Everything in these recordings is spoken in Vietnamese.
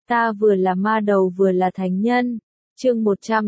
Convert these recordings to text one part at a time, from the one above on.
Ta vừa là ma đầu vừa là thánh nhân. Chương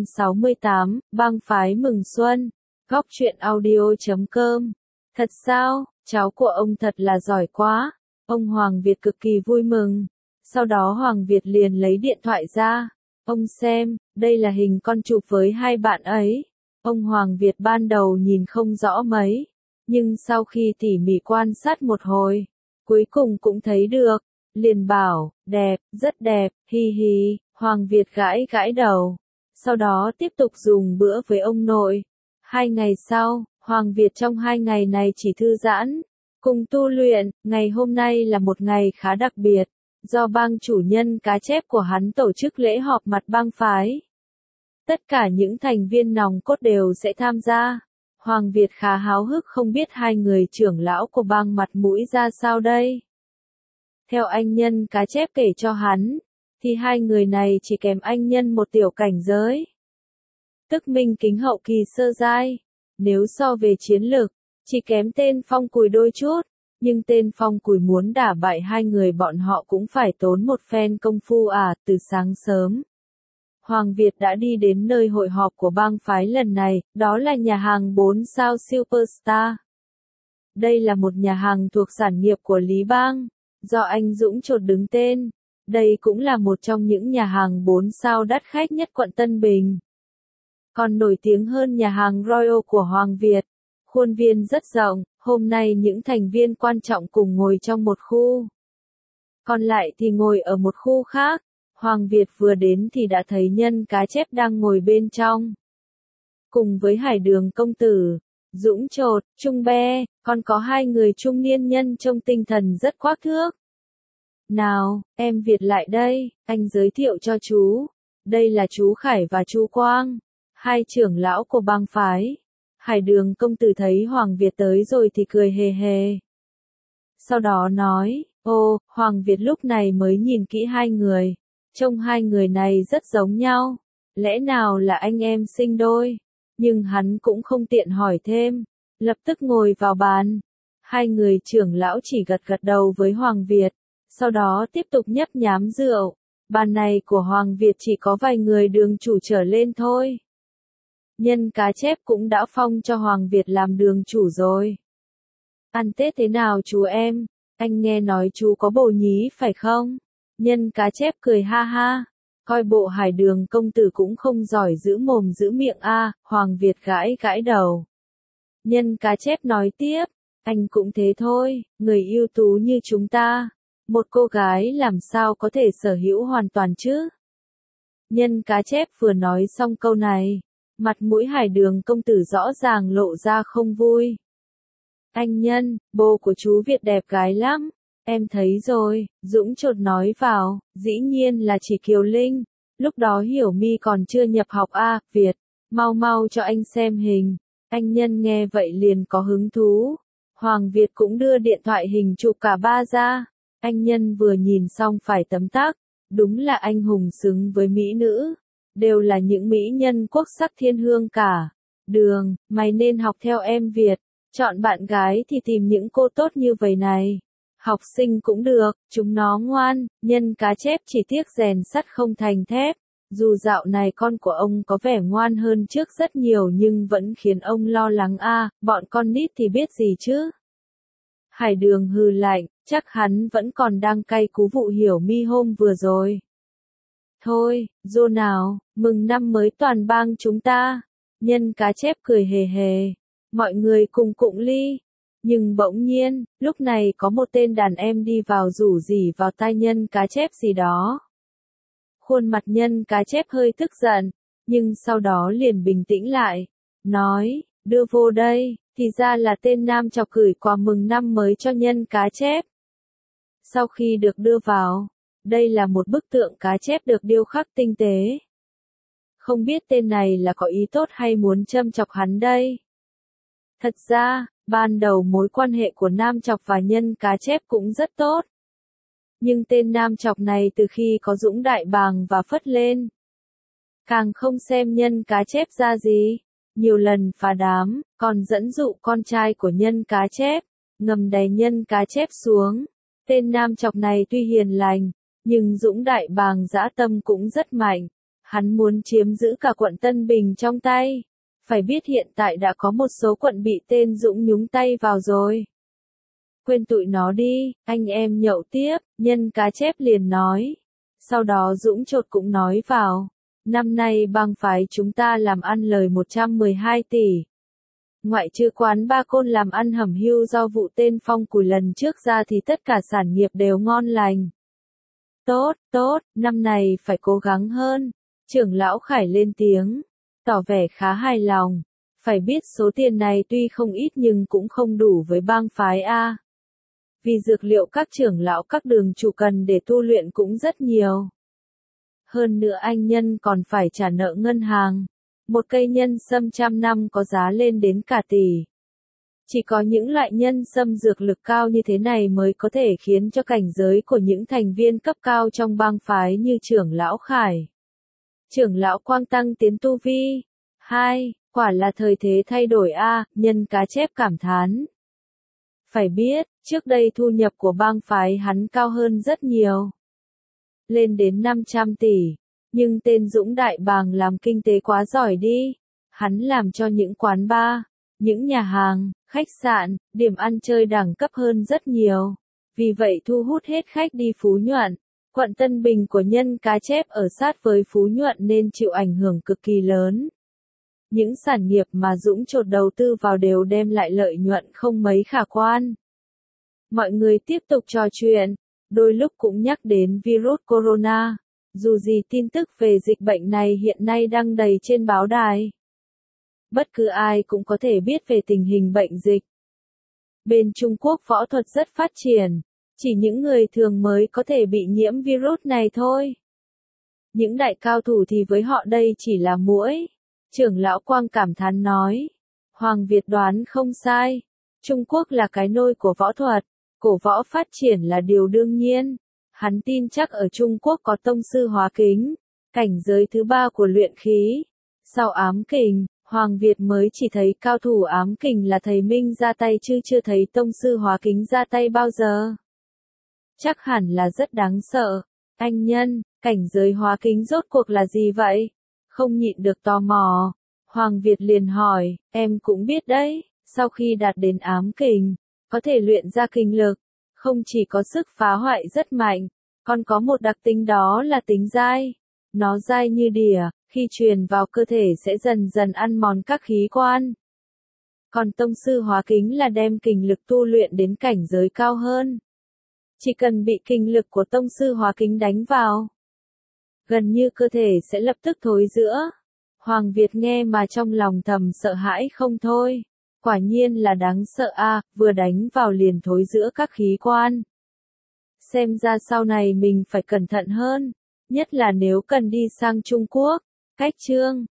168, bang phái mừng xuân. Góc truyện audio.com. Thật sao, cháu của ông thật là giỏi quá. Ông Hoàng Việt cực kỳ vui mừng. Sau đó Hoàng Việt liền lấy điện thoại ra. Ông xem, đây là hình con chụp với hai bạn ấy. Ông Hoàng Việt ban đầu nhìn không rõ mấy. Nhưng sau khi tỉ mỉ quan sát một hồi, cuối cùng cũng thấy được. Liền bảo, đẹp, rất đẹp, hi hi. Hoàng Việt gãi gãi đầu. Sau đó tiếp tục dùng bữa với ông nội. 2 ngày sau, Hoàng Việt trong 2 ngày này chỉ thư giãn, cùng tu luyện. Ngày hôm nay là một ngày khá đặc biệt, do bang chủ nhân cá chép của hắn tổ chức lễ họp mặt bang phái. Tất cả những thành viên nòng cốt đều sẽ tham gia. Hoàng Việt khá háo hức không biết hai người trưởng lão của bang mặt mũi ra sao đây. Theo anh nhân cá chép kể cho hắn, thì hai người này chỉ kèm anh nhân một tiểu cảnh giới. Tức minh kính hậu kỳ sơ giai. Nếu so về chiến lược, chỉ kém tên Phong Cùi đôi chút. Nhưng tên Phong Cùi muốn đả bại hai người bọn họ cũng phải tốn một phen công phu từ sáng sớm. Hoàng Việt đã đi đến nơi hội họp của bang phái lần này, đó là nhà hàng 4 sao Superstar. Đây là một nhà hàng thuộc sản nghiệp của Lý Bang, do anh Dũng Chột đứng tên. Đây cũng là một trong những nhà hàng 4 sao đắt khách nhất quận Tân Bình. Còn nổi tiếng hơn nhà hàng Royal của Hoàng Việt. Khuôn viên rất rộng, hôm nay những thành viên quan trọng cùng ngồi trong một khu. Còn lại thì ngồi ở một khu khác. Hoàng Việt vừa đến thì đã thấy nhân cá chép đang ngồi bên trong. Cùng với Hải Đường công tử, Dũng Chột, Trung Be, còn có hai người trung niên nhân trông tinh thần rất khoác thước. Nào, em Việt lại đây, anh giới thiệu cho chú. Đây là chú Khải và chú Quang, hai trưởng lão của bang phái. Hải Đường công tử thấy Hoàng Việt tới rồi thì cười hề hề. Sau đó nói, Hoàng Việt lúc này mới nhìn kỹ hai người. Trông hai người này rất giống nhau. Lẽ nào là anh em sinh đôi? Nhưng hắn cũng không tiện hỏi thêm. Lập tức ngồi vào bàn. Hai người trưởng lão chỉ gật gật đầu với Hoàng Việt. Sau đó tiếp tục nhấp nhám rượu. Bàn này của Hoàng Việt chỉ có vài người đường chủ trở lên thôi. Nhân cá chép cũng đã phong cho Hoàng Việt làm đường chủ rồi. Ăn Tết thế nào chú em? Anh nghe nói chú có bồ nhí phải không? Nhân cá chép cười ha ha. Coi bộ Hải Đường công tử cũng không giỏi giữ mồm giữ miệng Hoàng Việt gãi gãi đầu. Nhân cá chép nói tiếp. Anh cũng thế thôi, người ưu tú như chúng ta. Một cô gái làm sao có thể sở hữu hoàn toàn chứ? Nhân cá chép vừa nói xong câu này. Mặt mũi Hải Đường công tử rõ ràng lộ ra không vui. Anh Nhân, bồ của chú Việt đẹp gái lắm. Em thấy rồi, Dũng Chột nói vào, dĩ nhiên là chỉ Kiều Linh. Lúc đó Hiểu My còn chưa nhập học Việt, mau mau cho anh xem hình. Anh Nhân nghe vậy liền có hứng thú. Hoàng Việt cũng đưa điện thoại hình chụp cả ba ra. Anh Nhân vừa nhìn xong phải tấm tắc. Đúng là anh hùng xứng với mỹ nữ. Đều là những mỹ nhân quốc sắc thiên hương cả. Đường, mày nên học theo em Việt. Chọn bạn gái thì tìm những cô tốt như vậy này. Học sinh cũng được, chúng nó ngoan. Nhân cá chép chỉ tiếc rèn sắt không thành thép. Dù dạo này con của ông có vẻ ngoan hơn trước rất nhiều nhưng vẫn khiến ông lo lắng bọn con nít thì biết gì chứ. Hải Đường hừ lạnh, chắc hắn vẫn còn đang cay cú vụ Hiểu My hôm vừa rồi. Thôi, dô nào, mừng năm mới toàn bang chúng ta. Nhân cá chép cười hề hề. Mọi người cùng cụng ly. Nhưng bỗng nhiên, lúc này có một tên đàn em đi vào rủ rỉ vào tai nhân cá chép gì đó. Khuôn mặt nhân cá chép hơi tức giận, nhưng sau đó liền bình tĩnh lại. Nói, đưa vô đây, thì ra là tên nam chọc gửi quà mừng năm mới cho nhân cá chép. Sau khi được đưa vào, đây là một bức tượng cá chép được điêu khắc tinh tế. Không biết tên này là có ý tốt hay muốn châm chọc hắn đây. Thật ra, ban đầu mối quan hệ của Nam Chọc và nhân cá chép cũng rất tốt. Nhưng tên Nam Chọc này từ khi có Dũng Đại Bàng và Phất lên, càng không xem nhân cá chép ra gì. Nhiều lần phá đám, còn dẫn dụ con trai của nhân cá chép, ngầm đày nhân cá chép xuống. Tên Nam Chọc này tuy hiền lành, Nhưng Dũng Đại Bàng dã tâm cũng rất mạnh. Hắn muốn chiếm giữ cả quận Tân Bình trong tay. Phải biết hiện tại đã có một số quận bị tên Dũng nhúng tay vào rồi. Quên tụi nó đi, anh em nhậu tiếp, Nhân Cá Chép liền nói. Sau đó Dũng Chột cũng nói vào. Năm nay bang phái chúng ta làm ăn lời 112 tỷ. Ngoại trừ quán Ba Côn làm ăn hẩm hưu do vụ tên Phong Cùi lần trước ra thì tất cả sản nghiệp đều ngon lành. Tốt, tốt, năm này phải cố gắng hơn. Trưởng lão Khải lên tiếng, tỏ vẻ khá hài lòng. Phải biết số tiền này tuy không ít nhưng cũng không đủ với bang phái A. Vì dược liệu các trưởng lão các đường chủ cần để tu luyện cũng rất nhiều. Hơn nữa anh Nhân còn phải trả nợ ngân hàng. Một cây nhân sâm 100 năm có giá lên đến cả tỷ. Chỉ có những loại nhân sâm dược lực cao như thế này mới có thể khiến cho cảnh giới của những thành viên cấp cao trong bang phái như trưởng lão Khải, trưởng lão Quang tăng tiến tu vi. 2. Quả là thời thế thay đổi a, Nhân Cá Chép cảm thán. Phải biết, trước đây thu nhập của bang phái hắn cao hơn rất nhiều. Lên đến 500 tỷ. Nhưng tên Dũng Đại Bàng làm kinh tế quá giỏi đi. Hắn làm cho những quán bar, những nhà hàng, khách sạn, điểm ăn chơi đẳng cấp hơn rất nhiều. Vì vậy thu hút hết khách đi Phú Nhuận. Quận Tân Bình của Nhân Cá Chép ở sát với Phú Nhuận nên chịu ảnh hưởng cực kỳ lớn. Những sản nghiệp mà Dũng Chột đầu tư vào đều đem lại lợi nhuận không mấy khả quan. Mọi người tiếp tục trò chuyện, đôi lúc cũng nhắc đến virus corona. Dù gì tin tức về dịch bệnh này hiện nay đăng đầy trên báo đài. Bất cứ ai cũng có thể biết về tình hình bệnh dịch. Bên Trung Quốc võ thuật rất phát triển, chỉ những người thường mới có thể bị nhiễm virus này thôi. Những đại cao thủ thì với họ đây chỉ là muỗi. Trưởng lão Quang cảm thán nói. Hoàng Việt đoán không sai. Trung Quốc là cái nôi của võ thuật, cổ võ phát triển là điều đương nhiên. Hắn tin chắc ở Trung Quốc có tông sư hóa kính, cảnh giới thứ 3 của luyện khí. Sau ám kình, Hoàng Việt mới chỉ thấy cao thủ ám kình là thầy Minh ra tay chứ chưa thấy tông sư hóa kính ra tay bao giờ. Chắc hẳn là rất đáng sợ. Anh Nhân, cảnh giới hóa kính rốt cuộc là gì vậy? Không nhịn được tò mò. Hoàng Việt liền hỏi, em cũng biết đấy, sau khi đạt đến ám kình, có thể luyện ra kinh lực. Không chỉ có sức phá hoại rất mạnh, còn có một đặc tính đó là tính dai. Nó dai như đỉa, khi truyền vào cơ thể sẽ dần dần ăn mòn các khí quan. Còn tông sư hóa kính là đem kình lực tu luyện đến cảnh giới cao hơn. Chỉ cần bị kình lực của tông sư hóa kính đánh vào, gần như cơ thể sẽ lập tức thối rữa. Hoàng Việt nghe mà trong lòng thầm sợ hãi không thôi. Quả nhiên là đáng sợ a, vừa đánh vào liền thối rữa các khí quan. Xem ra sau này mình phải cẩn thận hơn, nhất là nếu cần đi sang Trung Quốc. Cách chương